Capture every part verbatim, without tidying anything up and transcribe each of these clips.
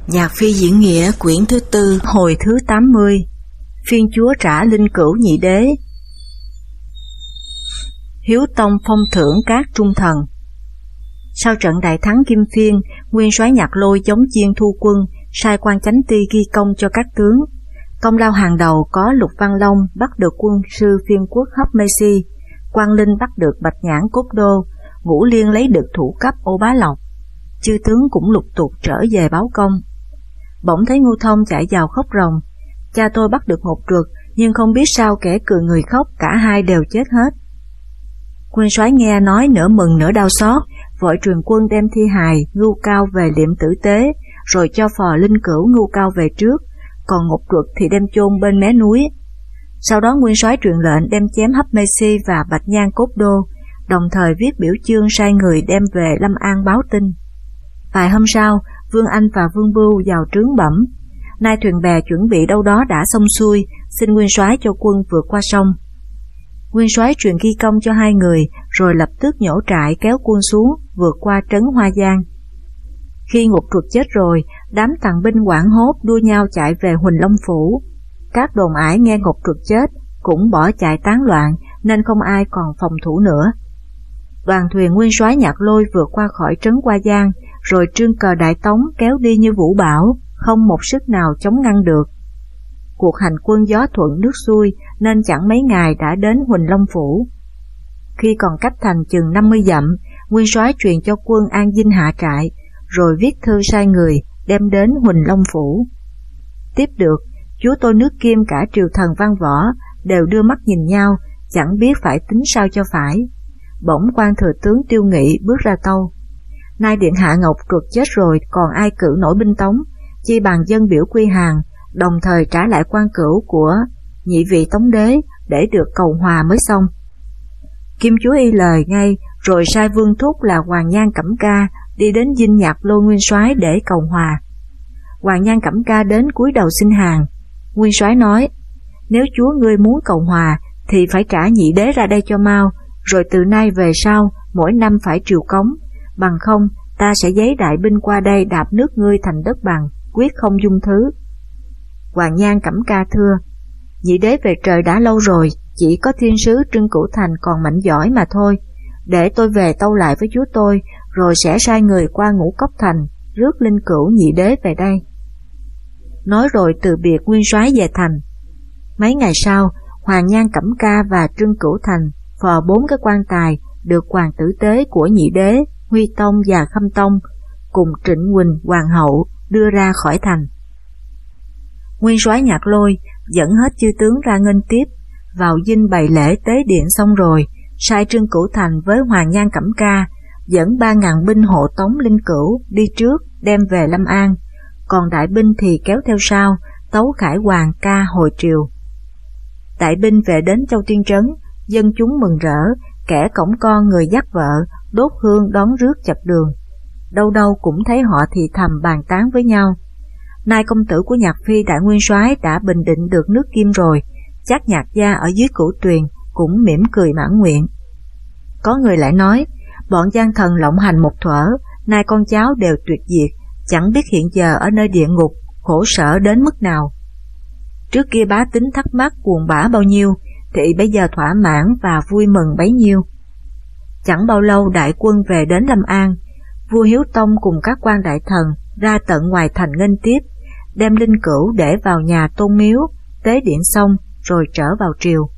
Nhạc Phi diễn nghĩa quyển thứ tư, hồi thứ tám mươi. Phiên chúa trả linh cữu nhị đế. Hiếu tông phong thưởng các trung thần. Sau trận đại thắng Kim Phiên, nguyên soái Nhạc Lôi chống chiên thu quân, sai quan chánh ti ghi công cho các tướng. Công lao hàng đầu có Lục Văn Long bắt được quân sư Phiên quốc Hấp Mê Si, Quang Linh bắt được Bạch Nhãn Cốt Đô, Ngũ Liên lấy được thủ cấp Ô Bá Lộc. Chư tướng cũng lục tục trở về báo công. Bỗng thấy Ngưu Thông chạy vào khóc ròng: cha tôi bắt được một truật, nhưng không biết sao kẻ cười người khóc, cả hai đều chết hết. Nguyên soái nghe nói nửa mừng nửa đau xót, vội truyền quân đem thi hài Ngưu Cao về liệm tử tế, rồi cho phò linh cữu Ngưu Cao về trước, còn một truật thì đem chôn bên mé núi. Sau đó nguyên soái truyền lệnh đem chém Hấp Mê Si và Bạch Nhãn Cốt Đô, đồng thời viết biểu chương sai người đem về Lâm An báo tin. Vài hôm sau, Vương Anh và Vương Bưu vào trướng bẩm: nay thuyền bè chuẩn bị đâu đó đã xong xuôi, xin nguyên soái cho quân vượt qua sông. Nguyên soái truyền ghi công cho hai người, rồi lập tức nhổ trại kéo quân xuống, vượt qua trấn Hoa Giang. Khi Ngục Truật chết rồi, đám tàn binh hoảng hốt đua nhau chạy về Huỳnh Long Phủ. Các đồn ải nghe Ngục Truật chết cũng bỏ chạy tán loạn, nên không ai còn phòng thủ nữa. Đoàn thuyền nguyên soái Nhạc Lôi vượt qua khỏi trấn Hoa Giang, rồi trương cờ Đại Tống kéo đi như vũ bão, không một sức nào chống ngăn được. Cuộc hành quân gió thuận nước xuôi, nên chẳng mấy ngày đã đến Huỳnh Long Phủ. Khi còn cách thành chừng năm mươi dặm, nguyên soái truyền cho quân an dinh hạ trại, rồi viết thư sai người đem đến Huỳnh Long Phủ. Tiếp được, chúa tôi nước Kim cả triều thần văn võ đều đưa mắt nhìn nhau, chẳng biết phải tính sao cho phải. Bỗng quan thừa tướng Tiêu Nghị bước ra tâu: nay điện hạ Ngọc Truật chết rồi, còn ai cử nổi binh Tống, chi bằng dân biểu quy hàng, đồng thời trả lại quan cửu của nhị vị Tống đế để được cầu hòa mới xong. Kim chúa y lời ngay, rồi sai Vương Thúc là Hoàng Nhan Cẩm Ca đi đến dinh Nhạc Lôi nguyên soái để cầu hòa. Hoàng Nhan Cẩm Ca đến cúi đầu xin hàng. Nguyên soái nói: nếu chúa ngươi muốn cầu hòa thì phải trả nhị đế ra đây cho mau, rồi từ nay về sau mỗi năm phải triều cống, bằng không ta sẽ giấy đại binh qua đây đạp nước ngươi thành đất bằng, quyết không dung thứ. Hoàng Nhan Cẩm Ca thưa: nhị đế về trời đã lâu rồi, chỉ có thiên sứ Trưng Cửu Thành còn mạnh giỏi mà thôi. Để tôi về tâu lại với chúa tôi, rồi sẽ sai người qua Ngũ Cốc Thành rước linh cữu nhị đế về đây. Nói rồi từ biệt nguyên soái về thành. Mấy ngày sau, Hoàng Nhan Cẩm Ca và Trưng Cửu Thành phò bốn cái quan tài được hoàng tử tế của nhị đế Huy Tông và Khâm Tông cùng Trịnh Quỳnh hoàng hậu đưa ra khỏi thành. Nguyên soái Nhạc Lôi dẫn hết chư tướng ra nghênh tiếp, vào dinh bày lễ tế điện xong rồi, sai Trưng Cửu Thành với Hoàng Nhan Cẩm Ca dẫn ba ngàn binh hộ tống linh cữu đi trước đem về Lâm An, còn đại binh thì kéo theo sau tấu khải hoàng ca hồi triều. Đại binh về đến Châu Tiên Trấn, dân chúng mừng rỡ, kẻ cổng con người dắt vợ, đốt hương đón rước chật đường. Đâu đâu cũng thấy họ thì thầm bàn tán với nhau: nay công tử của Nhạc Phi đại nguyên soái đã bình định được nước Kim rồi, chắc Nhạc gia ở dưới Cửu Tuyền cũng mỉm cười mãn nguyện. Có người lại nói: bọn gian thần lộng hành một thuở, nay con cháu đều tuyệt diệt, chẳng biết hiện giờ ở nơi địa ngục khổ sở đến mức nào. Trước kia bá tính thắc mắc buồn bã bao nhiêu, thì bây giờ thỏa mãn và vui mừng bấy nhiêu. Chẳng bao lâu đại quân về đến Lâm An, vua Hiếu Tông cùng các quan đại thần ra tận ngoài thành nghênh tiếp, đem linh cữu để vào nhà tôn miếu, tế điện xong rồi trở vào triều.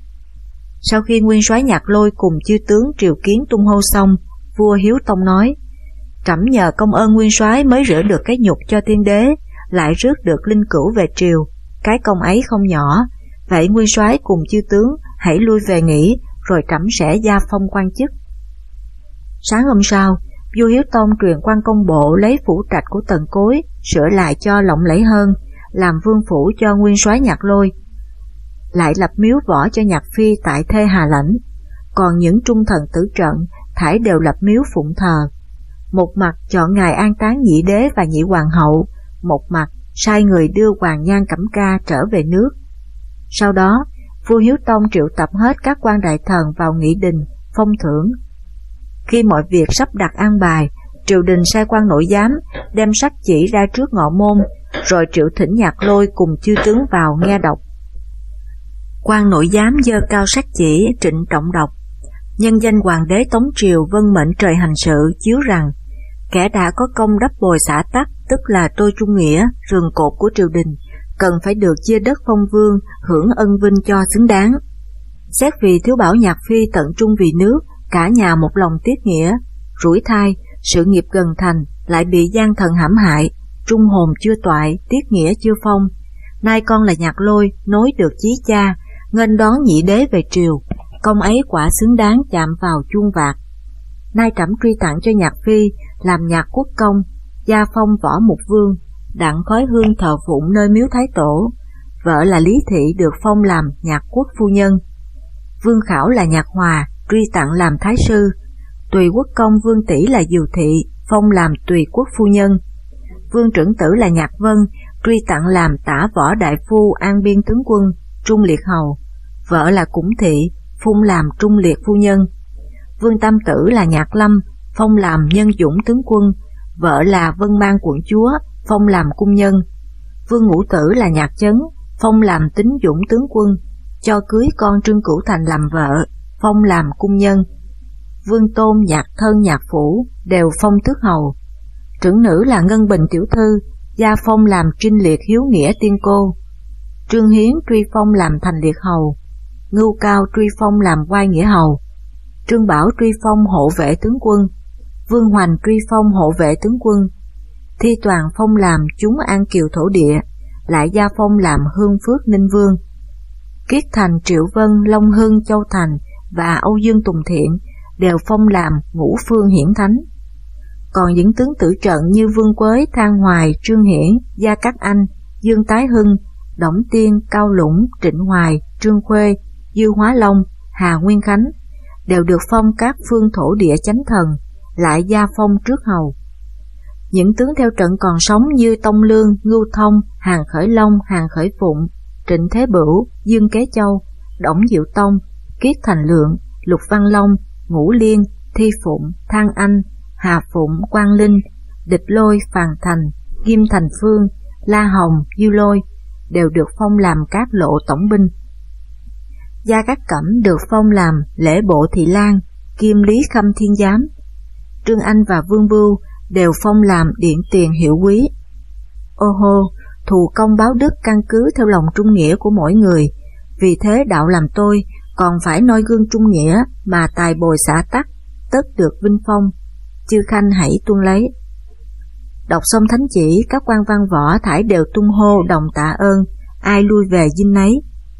Sau khi nguyên soái Nhạc Lôi cùng chư tướng triều kiến tung hô xong, vua Hiếu Tông nói: trẫm nhờ công ơn nguyên soái mới rửa được cái nhục cho tiên đế, lại rước được linh cữu về triều, cái công ấy không nhỏ. Vậy nguyên soái cùng chư tướng hãy lui về nghỉ, rồi trẫm sẽ gia phong quan chức. Sáng hôm sau, vua Hiếu Tông truyền quan công bộ lấy phủ trạch của Tần Cối sửa lại cho lộng lẫy hơn, làm vương phủ cho nguyên soái Nhạc Lôi, lại lập miếu võ cho Nhạc Phi tại Thê Hà Lãnh. Còn những trung thần tử trận thảy đều lập miếu phụng thờ. Một mặt chọn ngày an táng nhị đế và nhị hoàng hậu, một mặt sai người đưa Hoàng Nhan Cẩm Ca trở về nước. Sau đó, vua Hiếu Tông triệu tập hết các quan đại thần vào nghị đình, phong thưởng. Khi mọi việc sắp đặt an bài, triều đình sai quan nội giám đem sách chỉ ra trước ngọ môn, rồi triệu thỉnh Nhạc Lôi cùng chư tướng vào nghe đọc. Quan nội giám giơ cao sách chỉ, trịnh trọng đọc: nhân danh hoàng đế Tống Triều vân mệnh trời hành sự, chiếu rằng kẻ đã có công đắp bồi xã tắc, tức là tôi trung nghĩa, rường cột của triều đình, cần phải được chia đất phong vương, hưởng ân vinh cho xứng đáng. Xét vì thiếu bảo Nhạc Phi tận trung vì nước, cả nhà một lòng tiết nghĩa, rủi thai, sự nghiệp gần thành, lại bị gian thần hãm hại, trung hồn chưa toại, tiết nghĩa chưa phong. Nay con là Nhạc Lôi, nối được chí cha, nghênh đón nhị đế về triều, công ấy quả xứng đáng chạm vào chuông vạc. Nay trẫm truy tặng cho Nhạc Phi làm Nhạc Quốc công, gia phong võ mục vương, đặng khói hương thờ phụng nơi miếu Thái Tổ. Vợ là Lý Thị được phong làm Nhạc Quốc phu nhân. Vương Khảo là Nhạc Hòa, truy tặng làm Thái sư. Tùy Quốc công Vương Tỷ là Diều Thị, phong làm Tùy Quốc phu nhân. Vương Trưởng Tử là Nhạc Vân, truy tặng làm Tả Võ Đại Phu An Biên tướng quân, Trung Liệt hầu. Vợ là Củng Thị, phong làm Trung Liệt phu nhân. Vương Tam Tử là Nhạc Lâm, phong làm Nhân Dũng tướng quân. Vợ là Vân Mang quận chúa, phong làm cung nhân. Vương Ngũ Tử là Nhạc Chấn, phong làm Tín Dũng tướng quân, cho cưới con Trương Cửu Thành làm vợ, phong làm cung nhân. Vương Tôn, Nhạc Thân, Nhạc Phủ đều phong tước hầu. Trưởng nữ là Ngân Bình tiểu thư, gia phong làm Trinh Liệt hiếu nghĩa tiên cô. Trương Hiến truy phong làm Thành Liệt hầu. Ngưu Cao truy phong làm Quai nghĩa hầu. Trương Bảo truy phong hộ vệ tướng quân. Vương Hoành truy phong hộ vệ tướng quân. Thi Toàn phong làm chúng An Kiều thổ địa, lại gia phong làm Hương Phước Ninh Vương. Kiết Thành, Triệu Vân, Long Hưng, Châu Thành và Âu Dương Tùng Thiện đều phong làm Ngũ Phương hiển thánh. Còn những tướng tử trận như Vương Quới, Thang Hoài, Trương Hiển, Gia Cát Anh, Dương Tái Hưng, Đổng Tiên, Cao Lũng, Trịnh Hoài, Trương Khuê, Dư Hóa Long, Hà Nguyên Khánh đều được phong các phương thổ địa chánh thần, lại gia phong trước hầu. Những tướng theo trận còn sống như Tông Lương, Ngưu Thông, Hàn Khởi Long, Hàn Khởi Phụng, Trịnh Thế Bửu, Dương Kế Châu, Đổng Diệu Tông, Kiết Thành Lượng, Lục Văn Long, Ngũ Liên, Thi Phụng, Thang Anh, Hà Phụng, Quang Linh, Địch Lôi, Phàn Thành, Kim Thành Phương, La Hồng, Dư Lôi đều được phong làm các lộ tổng binh. Gia Cát Cẩm được phong làm lễ bộ thị lang, kiêm lý khâm thiên giám. Trương Anh và Vương Bưu đều phong làm điện tiền hiệu quý. Ô hô, thù công báo đức căn cứ theo lòng trung nghĩa của mỗi người, vì thế đạo làm tôi còn phải noi gương trung nghĩa mà tài bồi xã tắc, tất được vinh phong. Chư khanh hãy tuân lấy. Đọc xong thánh chỉ, các quan văn võ thải đều tung hô đồng tạ ơn, ai lui về dinh nấy.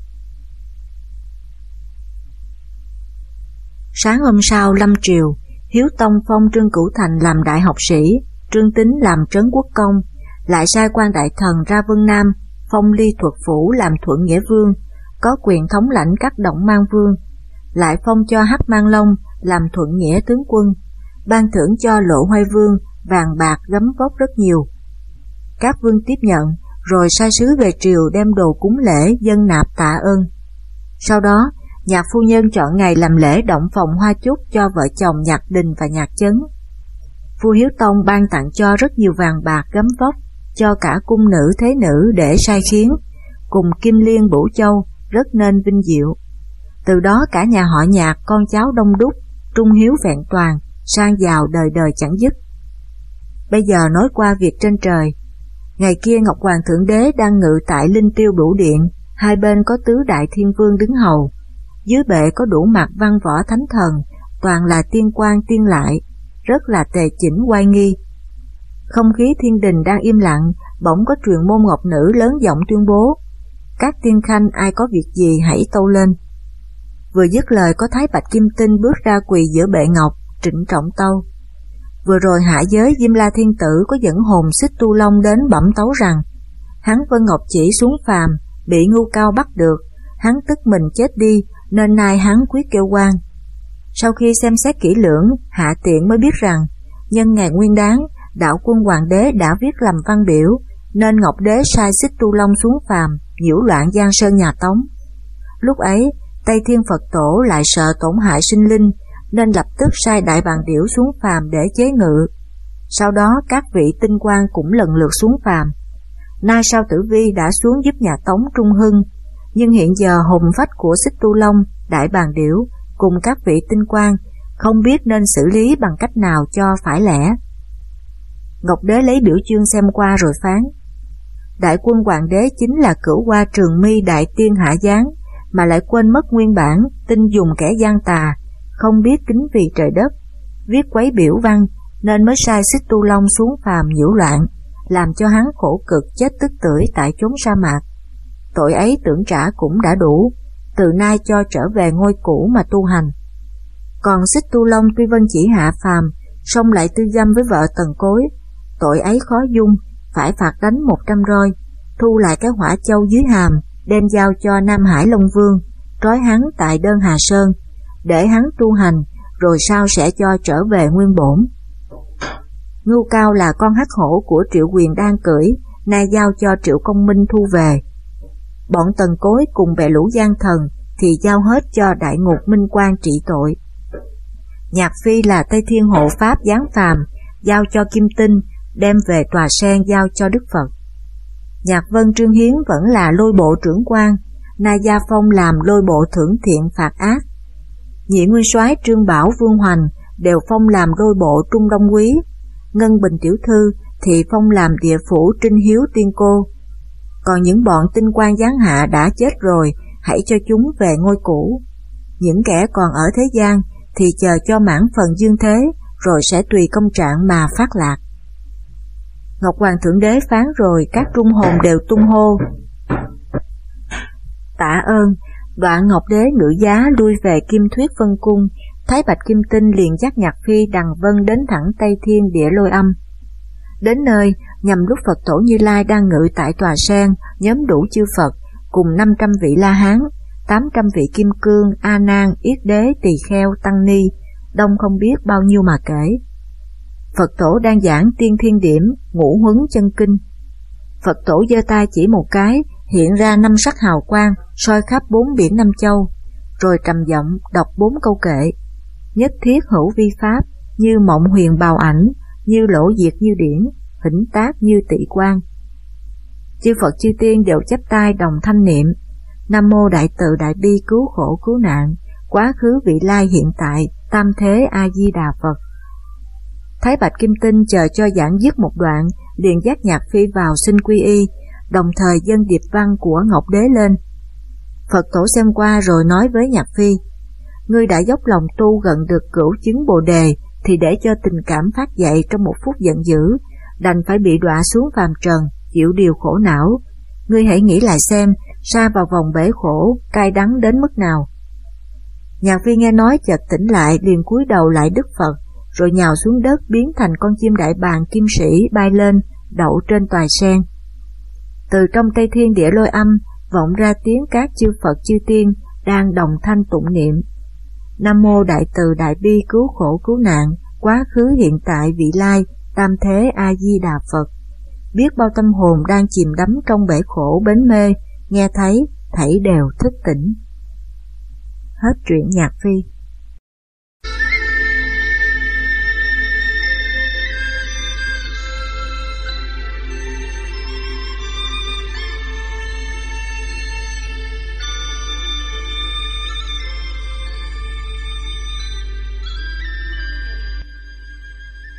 Sáng hôm sau lâm triều, Hiếu Tông phong Trương Cửu Thành làm đại học sĩ, Trương Tín làm trấn quốc công, lại sai quan đại thần ra Vân Nam, phong Ly Thuật Phủ làm Thuận Nghĩa Vương, có quyền thống lãnh các động Mang Vương, lại phong cho Hắc Mang Long làm Thuận Nghĩa tướng quân, ban thưởng cho Lộ Hoài Vương vàng bạc gấm vóc rất nhiều. Các vương tiếp nhận, rồi sai sứ về triều đem đồ cúng lễ dân nạp tạ ơn. Sau đó, Nhạc phu nhân chọn ngày làm lễ động phòng hoa chúc cho vợ chồng Nhạc Đình và Nhạc Chấn. Vua Hiếu Tông ban tặng cho rất nhiều vàng bạc gấm vóc cho cả cung nữ thế nữ để sai khiến, cùng Kim Liên Bửu Châu rất nên vinh diệu. Từ đó cả nhà họ Nhạc con cháu đông đúc, trung hiếu vẹn toàn, sang giàu đời đời chẳng dứt. Bây giờ nói qua việc trên trời. Ngày kia Ngọc Hoàng Thượng Đế đang ngự tại Linh Tiêu Bửu Điện, hai bên có tứ đại thiên vương đứng hầu. Dưới bệ có đủ mặt văn võ thánh thần, toàn là tiên quan tiên lại, rất là tề chỉnh oai nghi. Không khí thiên đình đang im lặng, bỗng có truyền môn ngọc nữ lớn giọng tuyên bố: các tiên khanh ai có việc gì hãy tâu lên. Vừa dứt lời có Thái Bạch Kim Tinh bước ra quỳ giữa bệ ngọc, trịnh trọng tâu. Vừa rồi hạ giới Diêm La Thiên Tử có dẫn hồn Xích Tu Long đến bẩm tấu rằng hắn Vân Ngọc chỉ xuống phàm, bị Ngưu Cao bắt được, hắn tức mình chết đi, nên nay hắn quyết kêu quan. Sau khi xem xét kỹ lưỡng, hạ tiện mới biết rằng nhân ngày nguyên đán, đạo quân hoàng đế đã viết làm văn biểu, nên Ngọc Đế sai Xích Tu Long xuống phàm, nhiễu loạn Giang Sơn nhà Tống. Lúc ấy, Tây Thiên Phật Tổ lại sợ tổn hại sinh linh, nên lập tức sai Đại Bàng Điểu xuống phàm để chế ngự. Sau đó các vị tinh quan cũng lần lượt xuống phàm. Nay Sao Tử Vi đã xuống giúp nhà Tống Trung Hưng, nhưng hiện giờ hồn phách của Xích Tu Long, Đại Bàng Điểu cùng các vị tinh quan không biết nên xử lý bằng cách nào cho phải lẽ. Ngọc Đế lấy biểu chương xem qua rồi phán: Đại quân hoàng đế chính là Cửu Hoa Trường Mi đại tiên hạ giáng, mà lại quên mất nguyên bản, tin dùng kẻ gian tà, không biết kính vì trời đất, viết quấy biểu văn, nên mới sai Xích Tu Long xuống phàm nhiễu loạn, làm cho hắn khổ cực chết tức tưởi tại chốn sa mạc. Tội ấy tưởng trả cũng đã đủ, từ nay cho trở về ngôi cũ mà tu hành. Còn Xích Tu Long tuy vân chỉ hạ phàm, song lại tư dâm với vợ Tần Cối, tội ấy khó dung, phải phạt đánh một trăm roi, thu lại cái hỏa châu dưới hàm, đem giao cho Nam Hải Long Vương, trói hắn tại Đơn Hà Sơn, để hắn tu hành, rồi sau sẽ cho trở về nguyên bổn. Ngưu Cao là con hắc hổ của Triệu Quyền đang cưỡi, nay giao cho Triệu Công Minh thu về. Bọn Tần Cối cùng bè lũ gian thần thì giao hết cho Đại Ngục Minh Quang trị tội. Nhạc Phi là Tây Thiên Hộ Pháp giáng phàm, giao cho Kim Tinh, đem về Tòa Sen giao cho Đức Phật. Nhạc Vân Trương Hiến vẫn là lôi bộ trưởng quan, nay gia phong làm lôi bộ thưởng thiện phạt ác. Nhị nguyên soái Trương Bảo Vương Hoành đều phong làm lôi bộ Trung Đông Quý, Ngân Bình tiểu thư thì phong làm địa phủ Trinh Hiếu Tiên Cô. Còn những bọn tinh quan giáng hạ đã chết rồi, hãy cho chúng về ngôi cũ. Những kẻ còn ở thế gian thì chờ cho mãn phần dương thế, rồi sẽ tùy công trạng mà phát lạc. Ngọc Hoàng Thượng Đế phán rồi, các trung hồn đều tung hô tạ ơn. Đoạn Ngọc Đế ngự giá lui về Kim Thuyết Vân Cung, Thái Bạch Kim Tinh liền dắt Nhạc Phi đằng vân đến thẳng Tây Thiên Địa Lôi Âm. Đến nơi, nhằm lúc Phật Tổ Như Lai đang ngự tại Tòa Sen, nhóm đủ chư Phật, cùng năm trăm vị La Hán, tám trăm vị Kim Cương, A Nan, Yết Đế, Tỳ Kheo, Tăng Ni, đông không biết bao nhiêu mà kể. Phật Tổ đang giảng Tiên Thiên Điểm, Ngũ Huấn Chân Kinh. Phật Tổ giơ tay chỉ một cái, hiện ra năm sắc hào quang, soi khắp bốn biển năm châu, rồi trầm giọng đọc bốn câu kệ: nhất thiết hữu vi pháp, như mộng huyền bào ảnh, như lỗ diệt như điển, hỉnh tác như tị quan. Chư Phật chư tiên đều chắp tay đồng thanh niệm: Nam mô Đại Từ Đại Bi cứu khổ cứu nạn, quá khứ vị lai hiện tại, tam thế A Di Đà Phật. Thái Bạch Kim Tinh chờ cho giảng dứt một đoạn, liền dắt Nhạc Phi vào xin quy y, đồng thời dâng điệp văn của Ngọc Đế lên. Phật Tổ xem qua rồi nói với Nhạc Phi: ngươi đã dốc lòng tu gần được cửu chứng Bồ Đề, thì để cho tình cảm phát dậy trong một phút giận dữ, đành phải bị đọa xuống phàm trần, chịu điều khổ não. Ngươi hãy nghĩ lại xem, sa vào vòng bể khổ, cay đắng đến mức nào. Nhạc Phi nghe nói chợt tỉnh lại, liền cúi đầu lại Đức Phật, rồi nhào xuống đất biến thành con chim đại bàng kim sĩ bay lên, đậu trên Tòa Sen. Từ trong Tây Thiên Địa Lôi Âm vọng ra tiếng các chư Phật chư tiên đang đồng thanh tụng niệm: Nam mô Đại Từ Đại Bi cứu khổ cứu nạn, quá khứ hiện tại vị lai, tam thế A Di Đà Phật. Biết bao tâm hồn đang chìm đắm trong bể khổ bến mê, nghe thấy thảy đều thức tỉnh. Hết truyện Nhạc Phi.